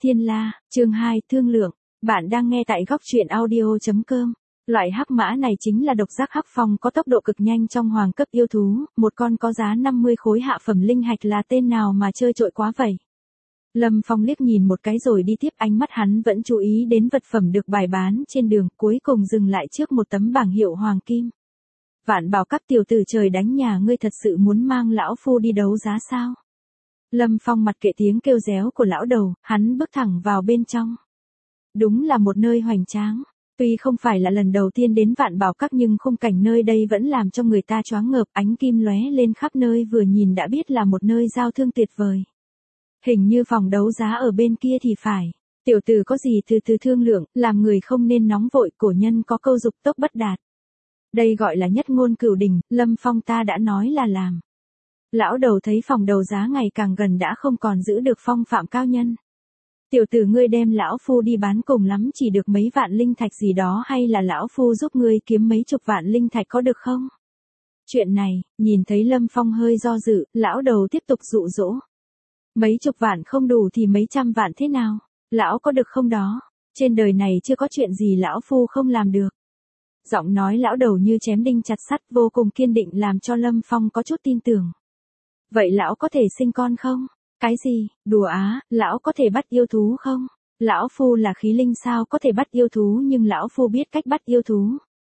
Thiên La, chương 2, thương lượng. Bạn đang nghe tại góc truyện audio.com. Loại hắc mã này chính là độc giác hắc phong có tốc độ cực nhanh trong hoàng cấp yêu thú, một con có giá 50 khối hạ phẩm linh hạch là tên nào mà chơi trội quá vậy. Lâm Phong liếc nhìn một cái rồi đi tiếp, ánh mắt hắn vẫn chú ý đến vật phẩm được bày bán trên đường, cuối cùng dừng lại trước một tấm bảng hiệu hoàng kim. Vạn bảo các tiểu tử trời đánh nhà ngươi thật sự muốn mang lão phu đi đấu giá sao? Lâm Phong mặc kệ tiếng kêu réo của lão đầu, hắn bước thẳng vào bên trong. Đúng là một nơi hoành tráng. Tuy không phải là lần đầu tiên đến Vạn Bảo Các nhưng khung cảnh nơi đây vẫn làm cho người ta choáng ngợp, ánh kim lóe lên khắp nơi, vừa nhìn đã biết là một nơi giao thương tuyệt vời. Hình như phòng đấu giá ở bên kia thì phải. Tiểu tử có gì từ từ thương lượng, làm người không nên nóng vội, cổ nhân có câu dục tốc bất đạt. Đây gọi là nhất ngôn cửu đình, Lâm Phong ta đã nói là làm. Lão đầu thấy phòng đấu giá ngày càng gần đã không còn giữ được phong phạm cao nhân. Tiểu tử ngươi đem lão phu đi bán cùng lắm chỉ được mấy vạn linh thạch gì đó, hay là lão phu giúp ngươi kiếm mấy chục vạn linh thạch có được không? Chuyện này, nhìn thấy Lâm Phong hơi do dự, lão đầu tiếp tục dụ dỗ. Mấy chục vạn không đủ thì mấy trăm vạn thế nào? Lão có được không đó? Trên đời này chưa có chuyện gì lão phu không làm được. Giọng nói lão đầu như chém đinh chặt sắt, vô cùng kiên định, làm cho Lâm Phong có chút tin tưởng. Vậy lão có thể sinh con không? Cái gì, đùa á, lão có thể bắt yêu thú không? Lão phu là khí linh sao có thể bắt yêu thú, nhưng lão phu biết cách bắt yêu thú.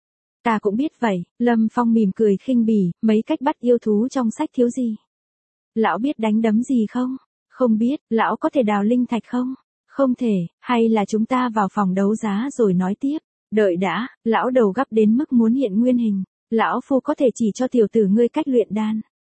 Ta cũng biết vậy, Lâm Phong mỉm cười khinh bỉ, mấy cách bắt yêu thú trong sách thiếu gì? Lão biết đánh đấm gì không? Không biết, lão có thể đào linh thạch không? Không thể, hay là chúng ta vào phòng đấu giá rồi nói tiếp? Đợi đã, lão đầu gấp đến mức muốn hiện nguyên hình. Lão phu có thể chỉ cho tiểu tử ngươi cách luyện đan.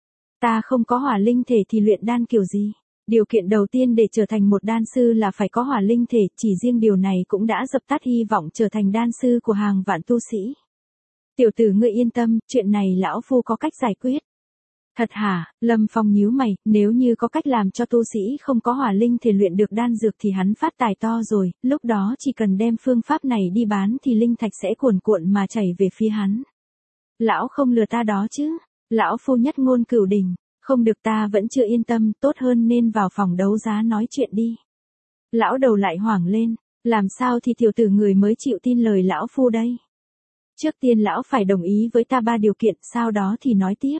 Ta không có hỏa linh thể thì luyện đan kiểu gì? Điều kiện đầu tiên để trở thành một đan sư là phải có hỏa linh thể, chỉ riêng điều này cũng đã dập tắt hy vọng trở thành đan sư của hàng vạn tu sĩ. Tiểu tử ngươi yên tâm, chuyện này lão phu có cách giải quyết. Thật hả? Lâm Phong nhíu mày, nếu như có cách làm cho tu sĩ không có hỏa linh thể luyện được đan dược thì hắn phát tài to rồi, lúc đó chỉ cần đem phương pháp này đi bán thì linh thạch sẽ cuồn cuộn mà chảy về phía hắn. Lão không lừa ta đó chứ? Lão phu nhất ngôn cửu đình. Không được, ta vẫn chưa yên tâm, tốt hơn nên vào phòng đấu giá nói chuyện đi. Lão đầu lại hoảng lên, làm sao thì tiểu tử người mới chịu tin lời lão phu đây? Trước tiên lão phải đồng ý với ta 3 điều kiện, sau đó thì nói tiếp.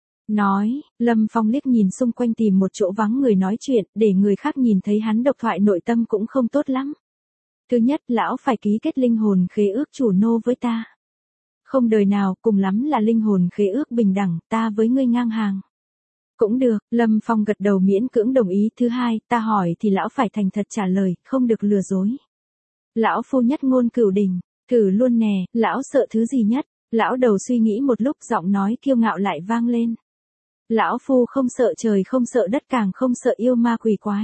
Nói, Lâm Phong liếc nhìn xung quanh tìm một chỗ vắng người nói chuyện, để người khác nhìn thấy hắn độc thoại nội tâm cũng không tốt lắm. Thứ nhất, lão phải ký kết linh hồn khế ước chủ nô với ta. Không đời nào, cùng lắm là linh hồn khế ước bình đẳng, ta với ngươi ngang hàng. Cũng được, Lâm Phong gật đầu miễn cưỡng đồng ý. Thứ hai, ta hỏi thì lão phải thành thật trả lời, không được lừa dối. Lão phu nhất ngôn cửu đình, cử luôn nè, lão sợ thứ gì nhất? Lão đầu suy nghĩ một lúc, giọng nói kiêu ngạo lại vang lên. Lão phu không sợ trời không sợ đất, càng không sợ yêu ma quỷ quái.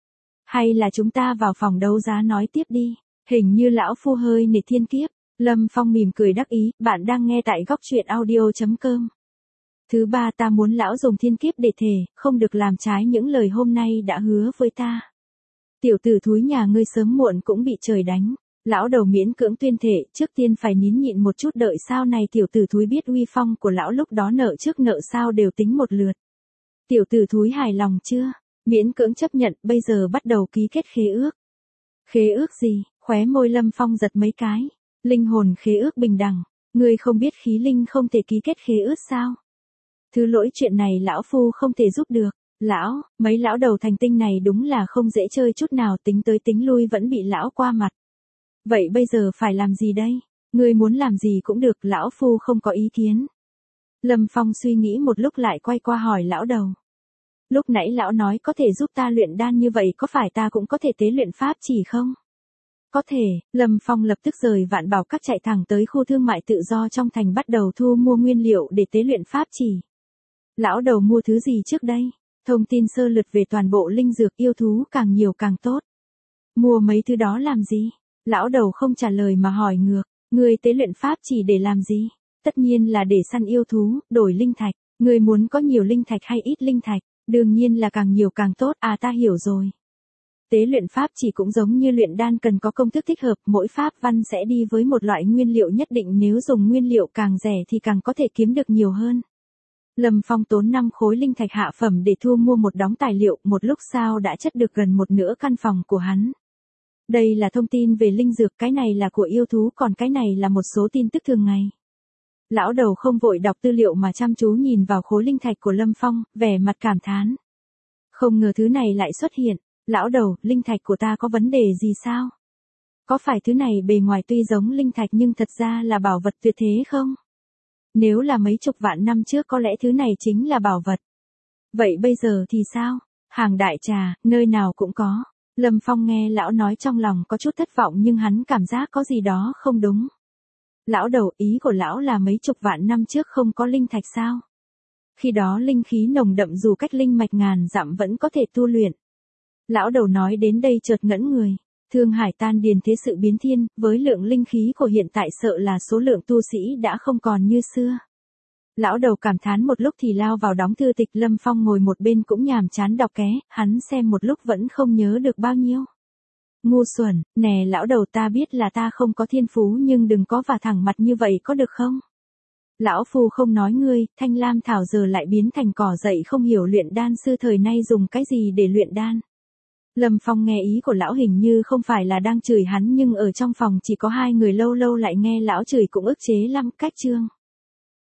Hay là chúng ta vào phòng đấu giá nói tiếp đi, hình như lão phu hơi nể thiên kiếp. Lâm Phong mỉm cười đắc ý, bạn đang nghe tại góc truyện audio.com. Thứ ba, ta muốn lão dùng thiên kiếp để thề, không được làm trái những lời hôm nay đã hứa với ta. Tiểu tử thúi nhà ngươi sớm muộn cũng bị trời đánh. Lão đầu miễn cưỡng tuyên thệ, trước tiên phải nín nhịn một chút, đợi sau này tiểu tử thúi biết uy phong của lão, lúc đó nợ trước nợ sau đều tính một lượt. Tiểu tử thúi hài lòng chưa? Miễn cưỡng chấp nhận, bây giờ bắt đầu ký kết khế ước. Khế ước gì? Khóe môi Lâm Phong giật mấy cái. Linh hồn khế ước bình đẳng. Ngươi không biết khí linh không thể ký kết khế ước sao? Thứ lỗi, chuyện này lão phu không thể giúp được. Lão, mấy lão đầu thành tinh này đúng là không dễ chơi chút nào, tính tới tính lui vẫn bị lão qua mặt. Vậy bây giờ phải làm gì đây? Ngươi muốn làm gì cũng được, lão phu không có ý kiến. Lâm Phong suy nghĩ một lúc lại quay qua hỏi lão đầu. Lúc nãy lão nói có thể giúp ta luyện đan, như vậy có phải ta cũng có thể tế luyện pháp chỉ không? Có thể. Lâm Phong lập tức rời Vạn Bảo Các chạy thẳng tới khu thương mại tự do trong thành, bắt đầu thu mua nguyên liệu để tế luyện pháp chỉ. Lão đầu mua thứ gì trước đây? Thông tin sơ lược về toàn bộ linh dược yêu thú càng nhiều càng tốt. Mua mấy thứ đó làm gì? Lão đầu không trả lời mà hỏi ngược, ngươi tế luyện pháp chỉ để làm gì? Tất nhiên là để săn yêu thú, đổi linh thạch. Ngươi muốn có nhiều linh thạch hay ít linh thạch? Đương nhiên là càng nhiều càng tốt. À, ta hiểu rồi. Tế luyện pháp chỉ cũng giống như luyện đan, cần có công thức thích hợp, mỗi pháp văn sẽ đi với một loại nguyên liệu nhất định, nếu dùng nguyên liệu càng rẻ thì càng có thể kiếm được nhiều hơn. Lâm Phong tốn 5 khối linh thạch hạ phẩm để thu mua một đống tài liệu, một lúc sau đã chất được gần một nửa căn phòng của hắn. Đây là thông tin về linh dược, cái này là của yêu thú, còn cái này là một số tin tức thường ngày. Lão đầu không vội đọc tư liệu mà chăm chú nhìn vào khối linh thạch của Lâm Phong, vẻ mặt cảm thán. Không ngờ thứ này lại xuất hiện. Lão đầu, linh thạch của ta có vấn đề gì sao? Có phải thứ này bề ngoài tuy giống linh thạch nhưng thật ra là bảo vật tuyệt thế không? Nếu là mấy chục vạn năm trước có lẽ thứ này chính là bảo vật. Vậy bây giờ thì sao? Hàng đại trà, nơi nào cũng có. Lâm Phong nghe lão nói trong lòng có chút thất vọng nhưng hắn cảm giác có gì đó không đúng. Lão đầu, ý của lão là mấy chục vạn năm trước không có linh thạch sao? Khi đó linh khí nồng đậm dù cách linh mạch ngàn dặm vẫn có thể tu luyện. Lão đầu nói đến đây chợt ngẩn người. Thương Hải tan điền thế sự biến thiên, với lượng linh khí của hiện tại sợ là số lượng tu sĩ đã không còn như xưa. Lão đầu cảm thán một lúc thì lao vào đóng thư tịch. Lâm Phong ngồi một bên cũng nhàm chán đọc ké, hắn xem một lúc vẫn không nhớ được bao nhiêu. Ngu xuẩn, nè lão đầu, ta biết là ta không có thiên phú nhưng đừng có vả thẳng mặt như vậy có được không? Lão phu không nói ngươi, thanh lam thảo giờ lại biến thành cỏ dậy, không hiểu luyện đan sư thời nay dùng cái gì để luyện đan. Lâm Phong nghe ý của lão hình như không phải là đang chửi hắn nhưng ở trong phòng chỉ có hai người, lâu lâu lại nghe lão chửi cũng ức chế lắm. Cách chương